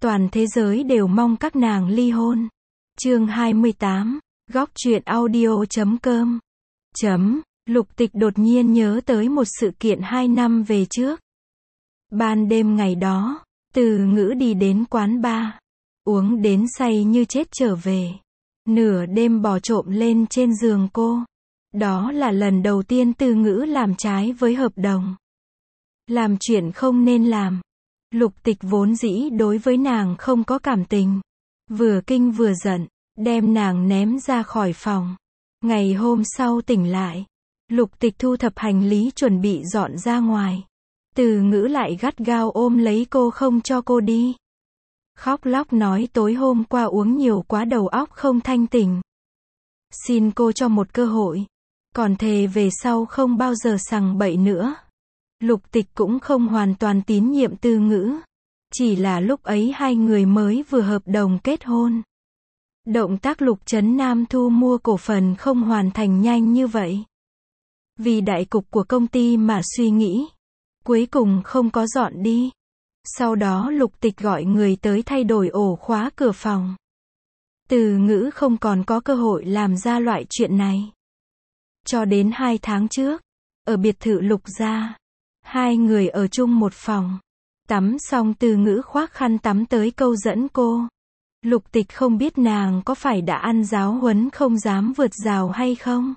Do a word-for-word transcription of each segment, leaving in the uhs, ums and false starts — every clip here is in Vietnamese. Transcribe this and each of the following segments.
Toàn thế giới đều mong các nàng ly hôn. Chương hai mươi tám, góc truyện audio chấm com. Chấm, Lục Tịch đột nhiên nhớ tới một sự kiện hai năm về trước. Ban đêm ngày đó, Từ Ngữ đi đến quán bar, uống đến say như chết trở về. Nửa đêm bò trộm lên trên giường cô. Đó là lần đầu tiên Từ Ngữ làm trái với hợp đồng. Làm chuyện không nên làm. Lục Tịch vốn dĩ đối với nàng không có cảm tình. Vừa kinh vừa giận, đem nàng ném ra khỏi phòng. Ngày hôm sau tỉnh lại, Lục Tịch thu thập hành lý chuẩn bị dọn ra ngoài. Từ Ngữ lại gắt gao ôm lấy cô không cho cô đi. Khóc lóc nói tối hôm qua uống nhiều quá đầu óc không thanh tỉnh. Xin cô cho một cơ hội. Còn thề về sau không bao giờ sằng bậy nữa. Lục Tịch cũng không hoàn toàn tín nhiệm Từ Ngữ. Chỉ là lúc ấy hai người mới vừa hợp đồng kết hôn. Động tác Lục Trấn Nam thu mua cổ phần không hoàn thành nhanh như vậy. Vì đại cục của công ty mà suy nghĩ. Cuối cùng không có dọn đi. Sau đó Lục Tịch gọi người tới thay đổi ổ khóa cửa phòng. Từ Ngữ không còn có cơ hội làm ra loại chuyện này. Cho đến hai tháng trước, ở biệt thự Lục gia, hai người ở chung một phòng. Tắm xong Từ Ngữ khoác khăn tắm tới câu dẫn cô. Lục Tịch không biết nàng có phải đã ăn giáo huấn không dám vượt rào hay không.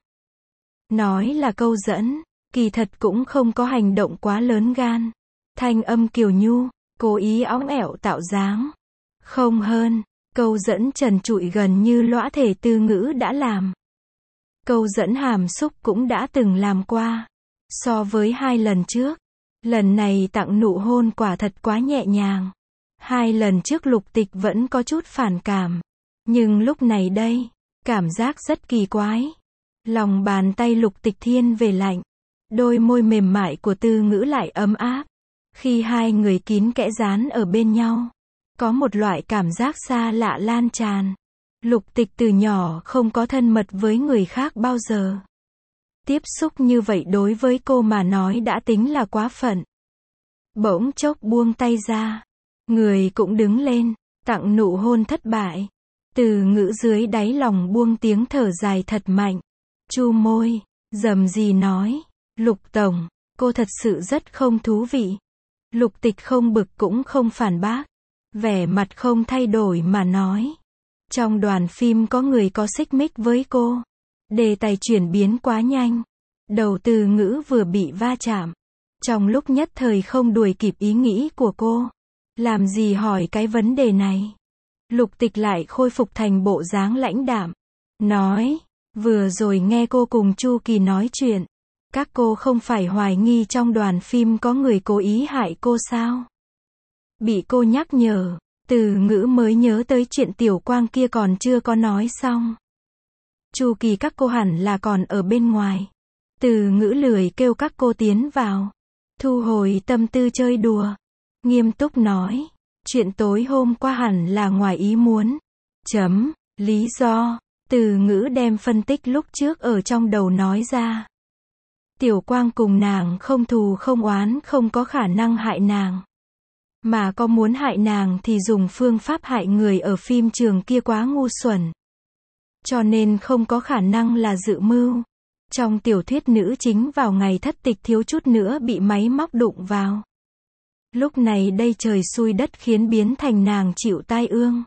Nói là câu dẫn, kỳ thật cũng không có hành động quá lớn gan. Thanh âm kiều nhu, cố ý óng ẻo tạo dáng. Không hơn, câu dẫn trần trụi gần như lõa thể Từ Ngữ đã làm. Câu dẫn hàm xúc cũng đã từng làm qua. So với hai lần trước, lần này tặng nụ hôn quả thật quá nhẹ nhàng. Hai lần trước Lục Tịch vẫn có chút phản cảm. Nhưng lúc này đây, cảm giác rất kỳ quái. Lòng bàn tay Lục Tịch thiên về lạnh. Đôi môi mềm mại của Từ Ngữ lại ấm áp. Khi hai người kín kẽ dán ở bên nhau, có một loại cảm giác xa lạ lan tràn. Lục Tịch từ nhỏ không có thân mật với người khác bao giờ. Tiếp xúc như vậy đối với cô mà nói đã tính là quá phận. Bỗng chốc buông tay ra. Người cũng đứng lên, tặng nụ hôn thất bại. Từ Ngữ dưới đáy lòng buông tiếng thở dài thật mạnh. Chu môi, rầm rì nói, Lục Tổng, cô thật sự rất không thú vị. Lục Tịch không bực cũng không phản bác. Vẻ mặt không thay đổi mà nói. Trong đoàn phim có người có xích mích với cô. Đề tài chuyển biến quá nhanh. Đầu Từ Ngữ vừa bị va chạm. Trong lúc nhất thời không đuổi kịp ý nghĩ của cô. Làm gì hỏi cái vấn đề này. Lục Tịch lại khôi phục thành bộ dáng lãnh đạm. Nói, vừa rồi nghe cô cùng Chu Kỳ nói chuyện. Các cô không phải hoài nghi trong đoàn phim có người cố ý hại cô sao? Bị cô nhắc nhở, Từ Ngữ mới nhớ tới chuyện Tiểu Quang kia còn chưa có nói xong. Chu Kỳ các cô hẳn là còn ở bên ngoài. Từ Ngữ lười kêu các cô tiến vào. Thu hồi tâm tư chơi đùa. Nghiêm túc nói, chuyện tối hôm qua hẳn là ngoài ý muốn. Chấm, lý do. Từ Ngữ đem phân tích lúc trước ở trong đầu nói ra. Tiểu Quang cùng nàng không thù không oán không có khả năng hại nàng. Mà có muốn hại nàng thì dùng phương pháp hại người ở phim trường kia quá ngu xuẩn. Cho nên không có khả năng là dự mưu. Trong tiểu thuyết nữ chính vào ngày thất tịch thiếu chút nữa bị máy móc đụng vào. Lúc này đây trời xui đất khiến biến thành nàng chịu tai ương.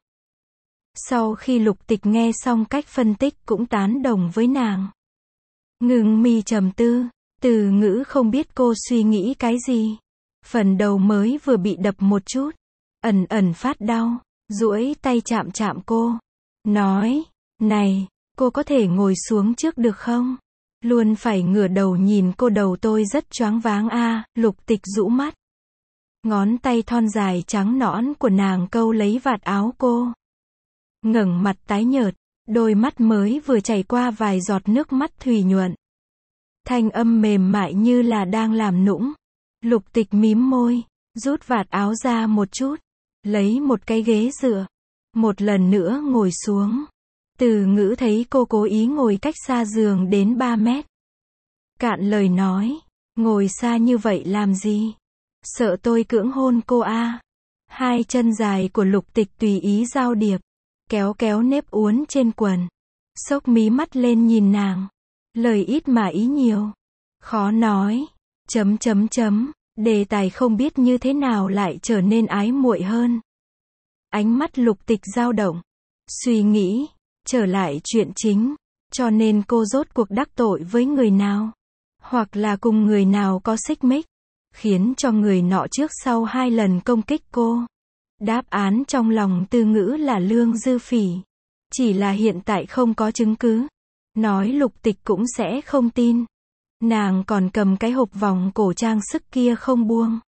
Sau khi Lục Tịch nghe xong cách phân tích cũng tán đồng với nàng. Ngừng mi trầm tư, Từ Ngữ không biết cô suy nghĩ cái gì. Phần đầu mới vừa bị đập một chút, ẩn ẩn phát đau, duỗi tay chạm chạm cô. Nói, này, cô có thể ngồi xuống trước được không? Luôn phải ngửa đầu nhìn cô đầu tôi rất choáng váng a. À. Lục Tịch rũ mắt. Ngón tay thon dài trắng nõn của nàng câu lấy vạt áo cô. Ngẩng mặt tái nhợt, đôi mắt mới vừa chảy qua vài giọt nước mắt thủy nhuận. Thanh âm mềm mại như là đang làm nũng. Lục Tịch mím môi, rút vạt áo ra một chút, lấy một cái ghế dựa, một lần nữa ngồi xuống. Từ Ngữ thấy cô cố ý ngồi cách xa giường đến ba mét. Cạn lời nói, ngồi xa như vậy làm gì? Sợ tôi cưỡng hôn cô à? Hai chân dài của Lục Tịch tùy ý giao điệp, kéo kéo nếp uốn trên quần. Xốc mí mắt lên nhìn nàng. Lời ít mà ý nhiều. Khó nói. Chấm chấm chấm. Đề tài không biết như thế nào lại trở nên ái muội hơn. Ánh mắt Lục Tịch dao động. Suy nghĩ. Trở lại chuyện chính. Cho nên cô rốt cuộc đắc tội với người nào? Hoặc là cùng người nào có xích mích? Khiến cho người nọ trước sau hai lần công kích cô. Đáp án trong lòng Từ Ngữ là Lương Dư Phỉ. Chỉ là hiện tại không có chứng cứ. Nói Lục Tịch cũng sẽ không tin. Nàng còn cầm cái hộp vòng cổ trang sức kia không buông.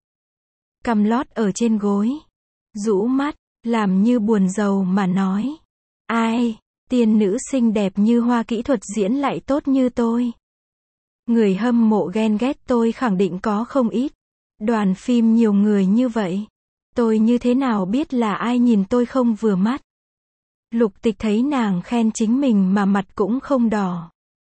Cầm lót ở trên gối. Rũ mắt, làm như buồn rầu mà nói. Ai, tiên nữ xinh đẹp như hoa kỹ thuật diễn lại tốt như tôi. Người hâm mộ ghen ghét tôi khẳng định có không ít. Đoàn phim nhiều người như vậy. Tôi như thế nào biết là ai nhìn tôi không vừa mắt. Lục Tịch thấy nàng khen chính mình mà mặt cũng không đỏ.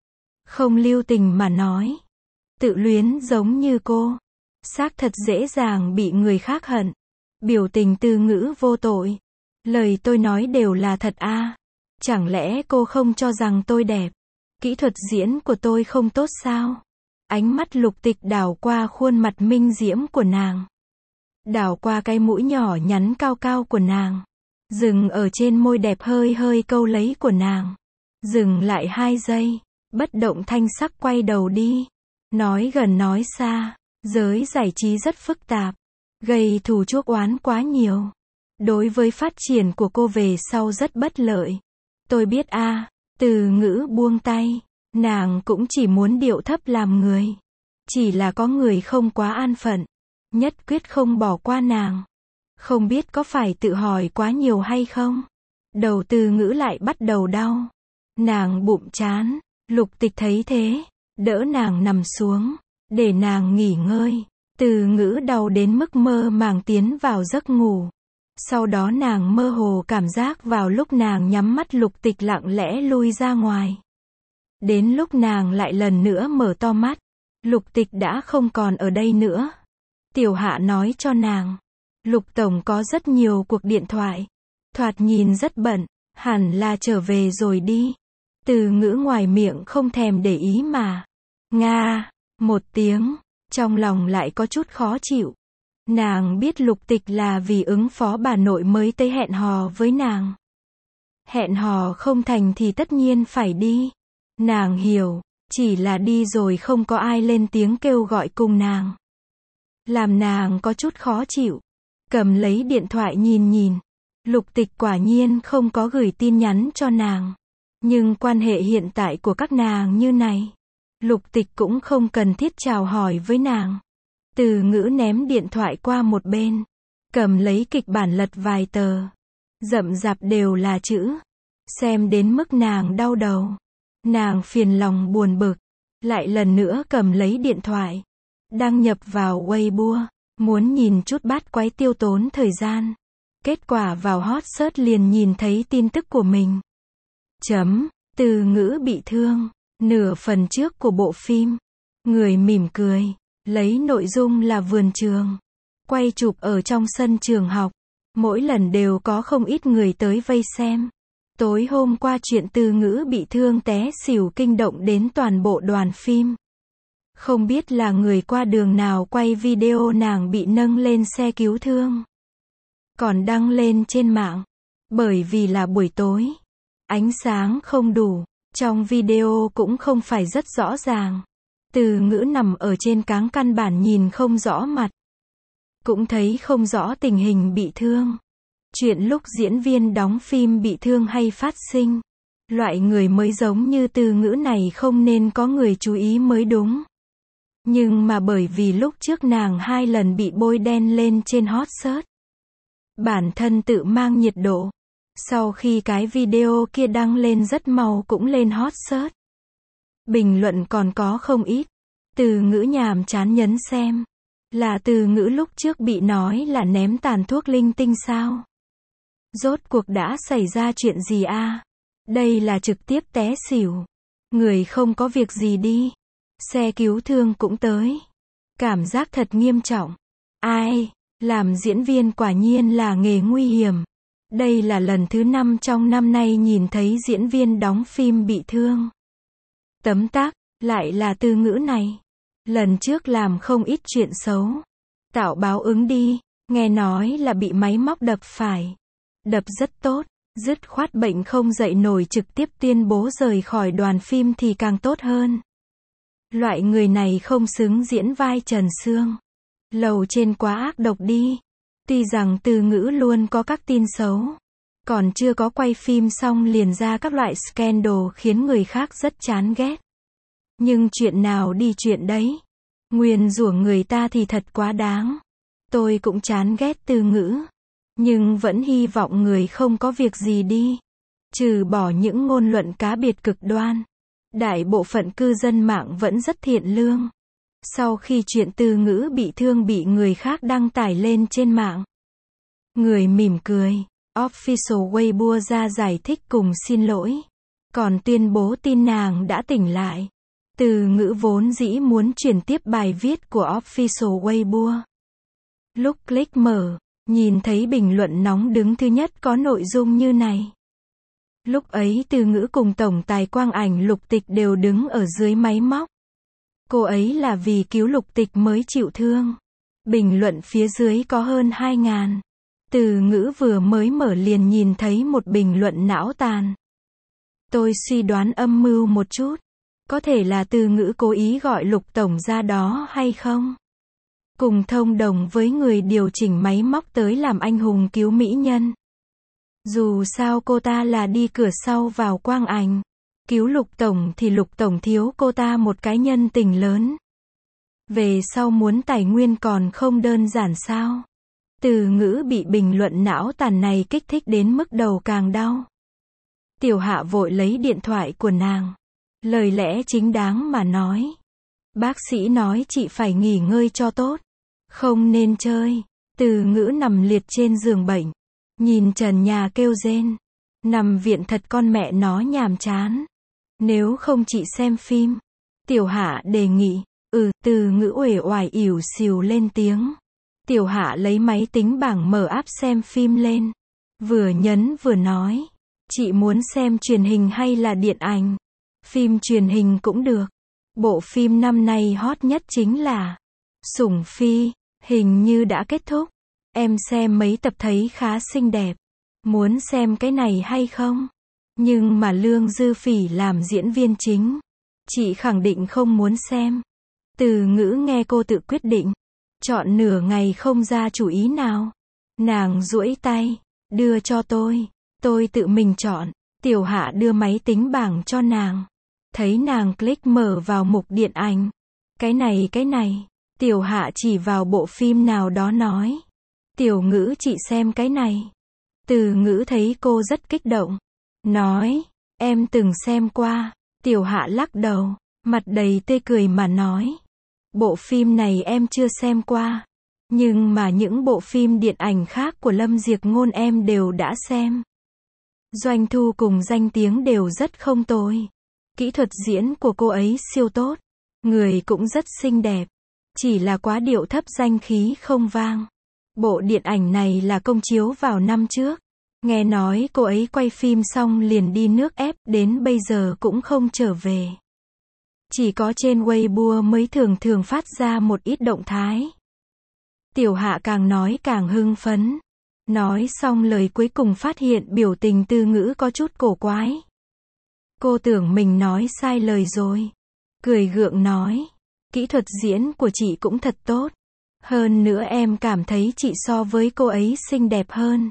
Không lưu tình mà nói. Tự luyến giống như cô. Xác thật dễ dàng bị người khác hận. Biểu tình Từ Ngữ vô tội. Lời tôi nói đều là thật a. À. Chẳng lẽ cô không cho rằng tôi đẹp? Kỹ thuật diễn của tôi không tốt sao? Ánh mắt Lục Tịch đảo qua khuôn mặt minh diễm của nàng. Đảo qua cái mũi nhỏ nhắn cao cao của nàng. Dừng ở trên môi đẹp hơi hơi câu lấy của nàng. Dừng lại hai giây. Bất động thanh sắc quay đầu đi. Nói gần nói xa. Giới giải trí rất phức tạp. Gây thù chuốc oán quá nhiều. Đối với phát triển của cô về sau rất bất lợi. Tôi biết a. À, Từ Ngữ buông tay. Nàng cũng chỉ muốn điệu thấp làm người. Chỉ là có người không quá an phận. Nhất quyết không bỏ qua nàng. Không biết có phải tự hỏi quá nhiều hay không? Đầu Từ Ngữ lại bắt đầu đau. Nàng bụng chán. Lục Tịch thấy thế. Đỡ nàng nằm xuống. Để nàng nghỉ ngơi. Từ Ngữ đau đến mức mơ màng tiến vào giấc ngủ. Sau đó nàng mơ hồ cảm giác vào lúc nàng nhắm mắt Lục Tịch lặng lẽ lui ra ngoài. Đến lúc nàng lại lần nữa mở to mắt. Lục Tịch đã không còn ở đây nữa. Tiểu Hạ nói cho nàng. Lục Tổng có rất nhiều cuộc điện thoại. Thoạt nhìn rất bận. Hẳn là trở về rồi đi. Từ Ngữ ngoài miệng không thèm để ý mà. Nga. Một tiếng. Trong lòng lại có chút khó chịu. Nàng biết Lục Tịch là vì ứng phó bà nội mới tới hẹn hò với nàng. Hẹn hò không thành thì tất nhiên phải đi. Nàng hiểu. Chỉ là đi rồi không có ai lên tiếng kêu gọi cùng nàng. Làm nàng có chút khó chịu. Cầm lấy điện thoại nhìn nhìn. Lục Tịch quả nhiên không có gửi tin nhắn cho nàng. Nhưng quan hệ hiện tại của các nàng như này. Lục Tịch cũng không cần thiết chào hỏi với nàng. Từ Ngữ ném điện thoại qua một bên. Cầm lấy kịch bản lật vài tờ. Rậm rạp đều là chữ. Xem đến mức nàng đau đầu. Nàng phiền lòng buồn bực. Lại lần nữa cầm lấy điện thoại. Đăng nhập vào Weibo. Muốn nhìn chút bát quái tiêu tốn thời gian. Kết quả vào hot search liền nhìn thấy tin tức của mình. Chấm. Từ Ngữ bị thương. Nửa phần trước của bộ phim. Người mỉm cười. Lấy nội dung là vườn trường. Quay chụp ở trong sân trường học. Mỗi lần đều có không ít người tới vây xem. Tối hôm qua chuyện Từ Ngữ bị thương té xỉu kinh động đến toàn bộ đoàn phim. Không biết là người qua đường nào quay video nàng bị nâng lên xe cứu thương. Còn đăng lên trên mạng. Bởi vì là buổi tối. Ánh sáng không đủ. Trong video cũng không phải rất rõ ràng. Từ Ngữ nằm ở trên cáng căn bản nhìn không rõ mặt. Cũng thấy không rõ tình hình bị thương. Chuyện lúc diễn viên đóng phim bị thương hay phát sinh. Loại người mới giống như Từ Ngữ này không nên có người chú ý mới đúng. Nhưng mà bởi vì lúc trước nàng hai lần bị bôi đen lên trên hot search. Bản thân tự mang nhiệt độ. Sau khi cái video kia đăng lên rất mau cũng lên hot search. Bình luận còn có không ít. Từ Ngữ nhàm chán nhấn xem. Là Từ Ngữ lúc trước bị nói là ném tàn thuốc linh tinh sao? Rốt cuộc đã xảy ra chuyện gì a? À? Đây là trực tiếp té xỉu. Người không có việc gì đi. Xe cứu thương cũng tới. Cảm giác thật nghiêm trọng. Ai? Làm diễn viên quả nhiên là nghề nguy hiểm. Đây là lần thứ năm trong năm nay nhìn thấy diễn viên đóng phim bị thương. Tấm tắc, lại là từ ngữ này. Lần trước làm không ít chuyện xấu. Tạo báo ứng đi, nghe nói là bị máy móc đập phải. Đập rất tốt, dứt khoát bệnh không dậy nổi trực tiếp tuyên bố rời khỏi đoàn phim thì càng tốt hơn. Loại người này không xứng diễn vai Trần Sương. Lầu trên quá ác độc đi. Tuy rằng từ ngữ luôn có các tin xấu. Còn chưa có quay phim xong liền ra các loại scandal khiến người khác rất chán ghét. Nhưng chuyện nào đi chuyện đấy. Nguyền rủa người ta thì thật quá đáng. Tôi cũng chán ghét từ ngữ. Nhưng vẫn hy vọng người không có việc gì đi. Trừ bỏ những ngôn luận cá biệt cực đoan. Đại bộ phận cư dân mạng vẫn rất thiện lương. Sau khi chuyện từ ngữ bị thương bị người khác đăng tải lên trên mạng. Người mỉm cười. Official Weibo ra giải thích cùng xin lỗi. Còn tuyên bố tin nàng đã tỉnh lại. Từ ngữ vốn dĩ muốn chuyển tiếp bài viết của Official Weibo. Lúc click mở, nhìn thấy bình luận nóng đứng thứ nhất có nội dung như này. Lúc ấy từ ngữ cùng tổng tài Quang Ảnh Lục Tịch đều đứng ở dưới máy móc. Cô ấy là vì cứu Lục Tịch mới chịu thương. Bình luận phía dưới có hơn hai ngàn. Từ ngữ vừa mới mở liền nhìn thấy một bình luận não tàn. Tôi suy đoán âm mưu một chút. Có thể là từ ngữ cố ý gọi Lục Tổng ra đó hay không? Cùng thông đồng với người điều chỉnh máy móc tới làm anh hùng cứu mỹ nhân. Dù sao cô ta là đi cửa sau vào Quang Ảnh. Cứu Lục Tổng thì Lục Tổng thiếu cô ta một cái nhân tình lớn. Về sau muốn tài nguyên còn không đơn giản sao? Từ ngữ bị bình luận não tàn này kích thích đến mức đầu càng đau. Tiểu Hạ vội lấy điện thoại của nàng. Lời lẽ chính đáng mà nói. Bác sĩ nói chị phải nghỉ ngơi cho tốt. Không nên chơi. Từ ngữ nằm liệt trên giường bệnh. Nhìn trần nhà kêu rên. Nằm viện thật con mẹ nó nhàm chán. Nếu không chị xem phim. Tiểu Hạ đề nghị. Ừ, từ ngữ uể oải ỉu xìu lên tiếng. Tiểu Hạ lấy máy tính bảng mở app xem phim lên. Vừa nhấn vừa nói. Chị muốn xem truyền hình hay là điện ảnh? Phim truyền hình cũng được. Bộ phim năm nay hot nhất chính là Sủng Phi, hình như đã kết thúc. Em xem mấy tập thấy khá xinh đẹp. Muốn xem cái này hay không? Nhưng mà Lương Dư Phỉ làm diễn viên chính. Chị khẳng định không muốn xem. Từ ngữ nghe cô tự quyết định. Chọn nửa ngày không ra chủ ý nào. Nàng duỗi tay. Đưa cho tôi. Tôi tự mình chọn. Tiểu Hạ đưa máy tính bảng cho nàng. Thấy nàng click mở vào mục điện ảnh. Cái này cái này. Tiểu Hạ chỉ vào bộ phim nào đó nói. Tiểu ngữ chị xem cái này. Từ ngữ thấy cô rất kích động. Nói. Em từng xem qua. Tiểu Hạ lắc đầu. Mặt đầy tươi cười mà nói. Bộ phim này em chưa xem qua. Nhưng mà những bộ phim điện ảnh khác của Lâm Diệc Ngôn em đều đã xem. Doanh thu cùng danh tiếng đều rất không tồi. Kỹ thuật diễn của cô ấy siêu tốt. Người cũng rất xinh đẹp. Chỉ là quá điệu thấp danh khí không vang. Bộ điện ảnh này là công chiếu vào năm trước. Nghe nói cô ấy quay phim xong liền đi nước ép, đến bây giờ cũng không trở về. Chỉ có trên Weibo mới thường thường phát ra một ít động thái. Tiểu Hạ càng nói càng hưng phấn. Nói xong lời cuối cùng phát hiện biểu tình từ ngữ có chút cổ quái. Cô tưởng mình nói sai lời rồi. Cười gượng nói. Kỹ thuật diễn của chị cũng thật tốt. Hơn nữa em cảm thấy chị so với cô ấy xinh đẹp hơn.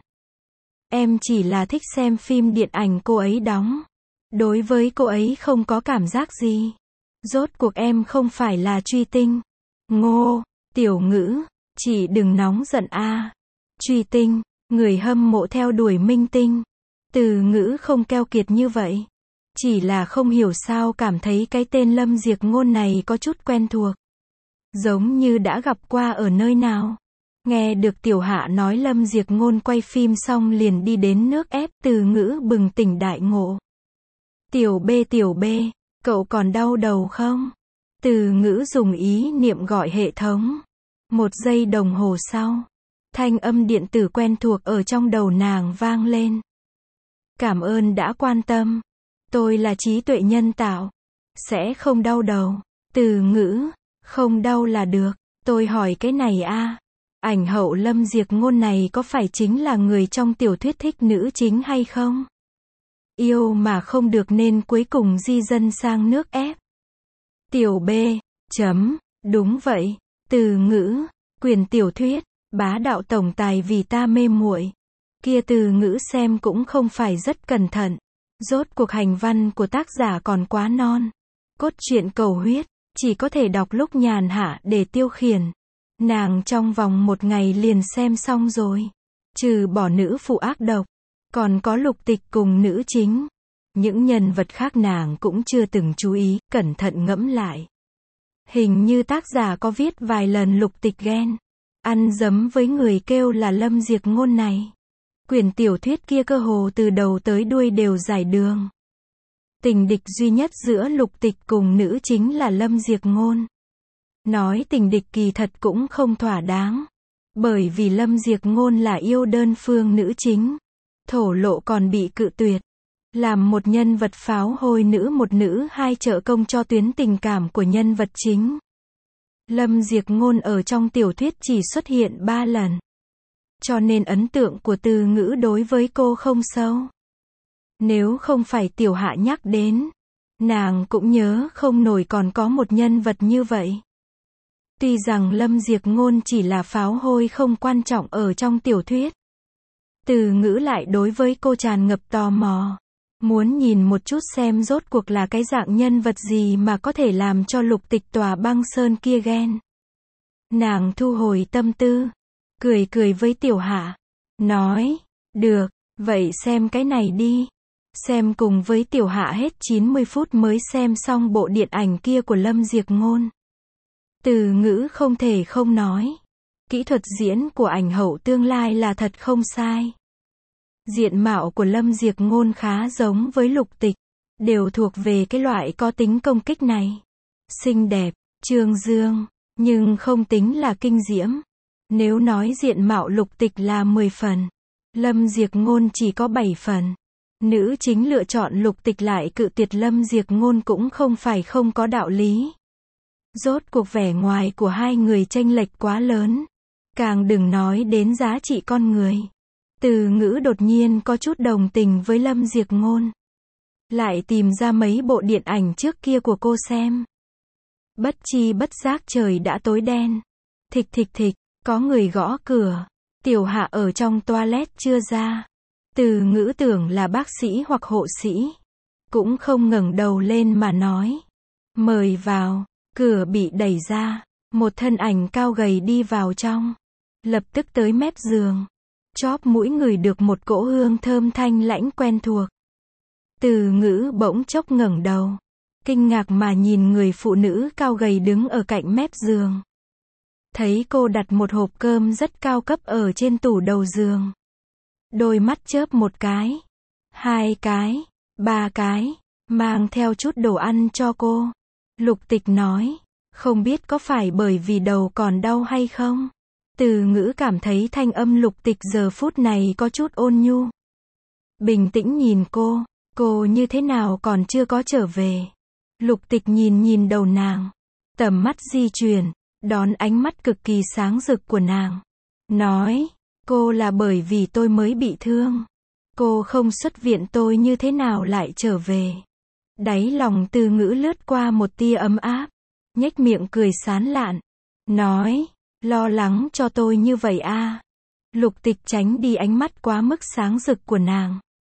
Em chỉ là thích xem phim điện ảnh cô ấy đóng. Đối với cô ấy không có cảm giác gì. Rốt cuộc em không phải là Truy Tinh. Ngô, Tiểu ngữ, chị đừng nóng giận a. Truy Tinh, người hâm mộ theo đuổi minh tinh. Từ ngữ không keo kiệt như vậy. Chỉ là không hiểu sao cảm thấy cái tên Lâm Diệc Ngôn này có chút quen thuộc. Giống như đã gặp qua ở nơi nào. Nghe được Tiểu Hạ nói Lâm Diệc Ngôn quay phim xong liền đi đến nước ép, từ ngữ bừng tỉnh đại ngộ. Tiểu B Tiểu B, cậu còn đau đầu không? Từ ngữ dùng ý niệm gọi hệ thống. Một giây đồng hồ sau. Thanh âm điện tử quen thuộc ở trong đầu nàng vang lên. Cảm ơn đã quan tâm. Tôi là trí tuệ nhân tạo. Sẽ không đau đầu. Từ ngữ, không đau là được. Tôi hỏi cái này a, ảnh hậu Lâm Diệp Ngôn này có phải chính là người trong tiểu thuyết thích nữ chính hay không? Yêu mà không được nên cuối cùng di dân sang nước ép. Tiểu B. Chấm. Đúng vậy. Từ ngữ. Quyền tiểu thuyết. Bá đạo tổng tài vì ta mê muội. Kia từ ngữ xem cũng không phải rất cẩn thận. Rốt cuộc hành văn của tác giả còn quá non. Cốt truyện cầu huyết. Chỉ có thể đọc lúc nhàn hạ để tiêu khiển. Nàng trong vòng một ngày liền xem xong rồi. Trừ bỏ nữ phụ ác độc. Còn có Lục Tịch cùng nữ chính. Những nhân vật khác nàng cũng chưa từng chú ý, cẩn thận ngẫm lại. Hình như tác giả có viết vài lần Lục Tịch ghen. Ăn dấm với người kêu là Lâm Diệp Ngôn này. Quyển tiểu thuyết kia cơ hồ từ đầu tới đuôi đều giải đường. Tình địch duy nhất giữa Lục Tịch cùng nữ chính là Lâm Diệp Ngôn. Nói tình địch kỳ thật cũng không thỏa đáng. Bởi vì Lâm Diệp Ngôn là yêu đơn phương nữ chính. Thổ lộ còn bị cự tuyệt. Làm một nhân vật pháo hôi nữ một nữ hai trợ công cho tuyến tình cảm của nhân vật chính. Lâm Diệp Ngôn ở trong tiểu thuyết chỉ xuất hiện ba lần. Cho nên ấn tượng của từ ngữ đối với cô không sâu. Nếu không phải tiểu hạ nhắc đến, nàng cũng nhớ không nổi còn có một nhân vật như vậy. Tuy rằng Lâm Diệp Ngôn chỉ là pháo hôi không quan trọng ở trong tiểu thuyết. Từ ngữ lại đối với cô tràn ngập tò mò. Muốn nhìn một chút xem rốt cuộc là cái dạng nhân vật gì mà có thể làm cho Lục Tịch tòa băng sơn kia ghen. Nàng thu hồi tâm tư. Cười cười với tiểu hạ. Nói, được, vậy xem cái này đi. Xem cùng với tiểu hạ hết chín mươi phút mới xem xong bộ điện ảnh kia của Lâm Diệp Ngôn. Từ ngữ không thể không nói. Kỹ thuật diễn của ảnh hậu tương lai là thật không sai. Diện mạo của Lâm Diệp Ngôn khá giống với Lục Tịch. Đều thuộc về cái loại có tính công kích này. Xinh đẹp, trương dương, nhưng không tính là kinh diễm. Nếu nói diện mạo Lục Tịch là mười phần, Lâm Diệp Ngôn chỉ có bảy phần. Nữ chính lựa chọn Lục Tịch lại cự tuyệt Lâm Diệp Ngôn cũng không phải không có đạo lý. Rốt cuộc vẻ ngoài của hai người chênh lệch quá lớn. Càng đừng nói đến giá trị con người. Từ ngữ đột nhiên có chút đồng tình với Lâm Diệp Ngôn. Lại tìm ra mấy bộ điện ảnh trước kia của cô xem. Bất chi bất giác trời đã tối đen. Thịch thịch thịch, có người gõ cửa. Tiểu hạ ở trong toilet chưa ra. Từ ngữ tưởng là bác sĩ hoặc hộ sĩ. Cũng không ngẩng đầu lên mà nói. Mời vào. Cửa bị đẩy ra. Một thân ảnh cao gầy đi vào trong. Lập tức tới mép giường. Chóp mũi ngửi được một cỗ hương thơm thanh lãnh quen thuộc. Từ ngữ bỗng chốc ngẩng đầu. Kinh ngạc mà nhìn người phụ nữ cao gầy đứng ở cạnh mép giường. Thấy cô đặt một hộp cơm rất cao cấp ở trên tủ đầu giường. Đôi mắt chớp một cái. Hai cái. Ba cái. Mang theo chút đồ ăn cho cô. Lục Tịch nói. Không biết có phải bởi vì đầu còn đau hay không? Từ ngữ cảm thấy thanh âm Lục Tịch giờ phút này có chút ôn nhu. Bình tĩnh nhìn cô. Cô như thế nào còn chưa có trở về. Lục Tịch nhìn nhìn đầu nàng. Tầm mắt di chuyển. Đón ánh mắt cực kỳ sáng rực của nàng. Nói. Cô là bởi vì tôi mới bị thương. Cô không xuất viện tôi như thế nào lại trở về. Đáy lòng từ ngữ lướt qua một tia ấm áp. Nhếch miệng cười sán lạn. Nói. Lo lắng cho tôi như vậy a. Lục Tịch tránh đi ánh mắt quá mức sáng rực của nàng.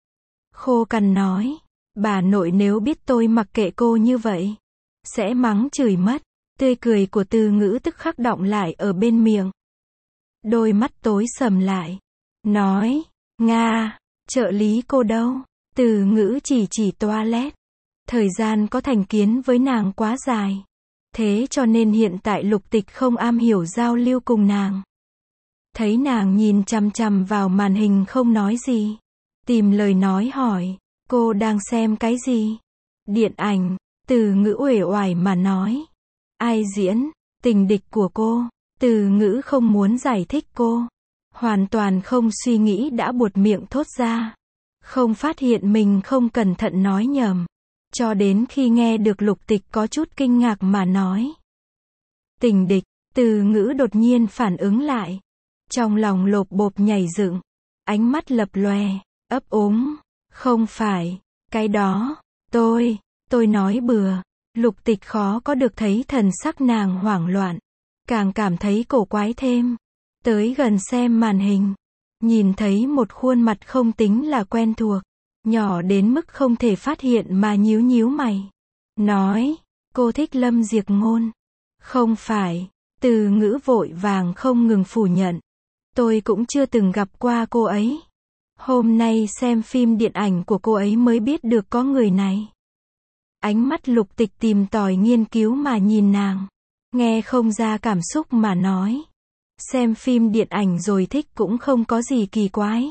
Khô cằn nói. Bà nội nếu biết tôi mặc kệ cô như vậy. Sẽ mắng chửi mất. Tươi cười của từ ngữ tức khắc đọng lại ở bên miệng. Đôi mắt tối sầm lại. Nói. Nga. Trợ lý cô đâu? Từ ngữ chỉ chỉ toilet. Thời gian có thành kiến với nàng quá dài. Thế cho nên hiện tại Lục Tịch không am hiểu giao lưu cùng nàng. Thấy nàng nhìn chằm chằm vào màn hình không nói gì. Tìm lời nói hỏi. Cô đang xem cái gì? Điện ảnh. Từ ngữ uể oải mà nói. Ai diễn? Tình địch của cô. Từ ngữ không muốn giải thích cô. hoàn toàn không suy nghĩ đã buột miệng thốt ra. Không phát hiện mình không cẩn thận nói nhầm. Cho đến khi nghe được Lục Tịch có chút kinh ngạc mà nói. Tình địch, Từ Ngữ đột nhiên phản ứng lại. Trong lòng lộp bộp nhảy dựng. Ánh mắt lập lòe, ấp úng. Không phải, cái đó, tôi, tôi nói bừa. Lục Tịch khó có được thấy thần sắc nàng hoảng loạn. Càng cảm thấy cổ quái thêm. Tới gần xem màn hình. Nhìn thấy một khuôn mặt không tính là quen thuộc. Nhỏ đến mức không thể phát hiện mà nhíu nhíu mày. Nói, cô thích Lâm Diệc Ngôn. Không phải, Từ Ngữ vội vàng không ngừng phủ nhận. Tôi cũng chưa từng gặp qua cô ấy. Hôm nay xem phim điện ảnh của cô ấy mới biết được có người này. Ánh mắt Lục Tịch tìm tòi nghiên cứu mà nhìn nàng. Nghe không ra cảm xúc mà nói. Xem phim điện ảnh rồi thích cũng không có gì kỳ quái.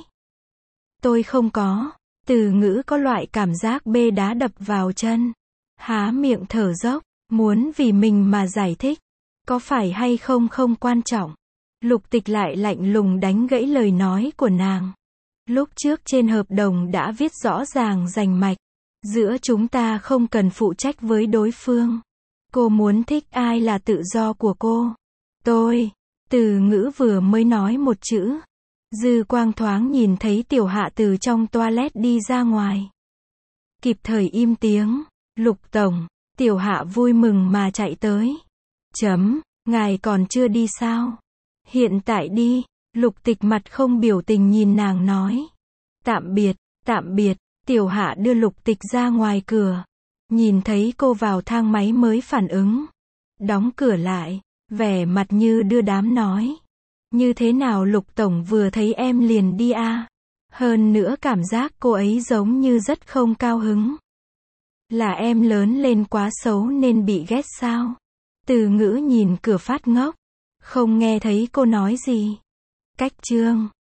Tôi không có. Từ Ngữ có loại cảm giác bê đá đập vào chân. Há miệng thở dốc, muốn vì mình mà giải thích. Có phải hay không không quan trọng. Lục Tịch lại lạnh lùng đánh gãy lời nói của nàng. Lúc trước trên hợp đồng đã viết rõ ràng rành mạch. Giữa chúng ta không cần phụ trách với đối phương. Cô muốn thích ai là tự do của cô. Tôi, Từ Ngữ vừa mới nói một chữ. Dư quang thoáng nhìn thấy Tiểu Hạ từ trong toilet đi ra ngoài. Kịp thời im tiếng. Lục tổng, Tiểu Hạ vui mừng mà chạy tới. Chấm, ngài còn chưa đi sao? Hiện tại đi. Lục Tịch mặt không biểu tình nhìn nàng nói. Tạm biệt, tạm biệt. Tiểu Hạ đưa Lục Tịch ra ngoài cửa. Nhìn thấy cô vào thang máy mới phản ứng. Đóng cửa lại, vẻ mặt như đưa đám nói. Như thế nào Lục tổng vừa thấy em liền đi à? Hơn nữa cảm giác cô ấy giống như rất không cao hứng. Là em lớn lên quá xấu nên bị ghét sao? Từ Ngữ nhìn cửa phát ngốc. Không nghe thấy cô nói gì. Cách chương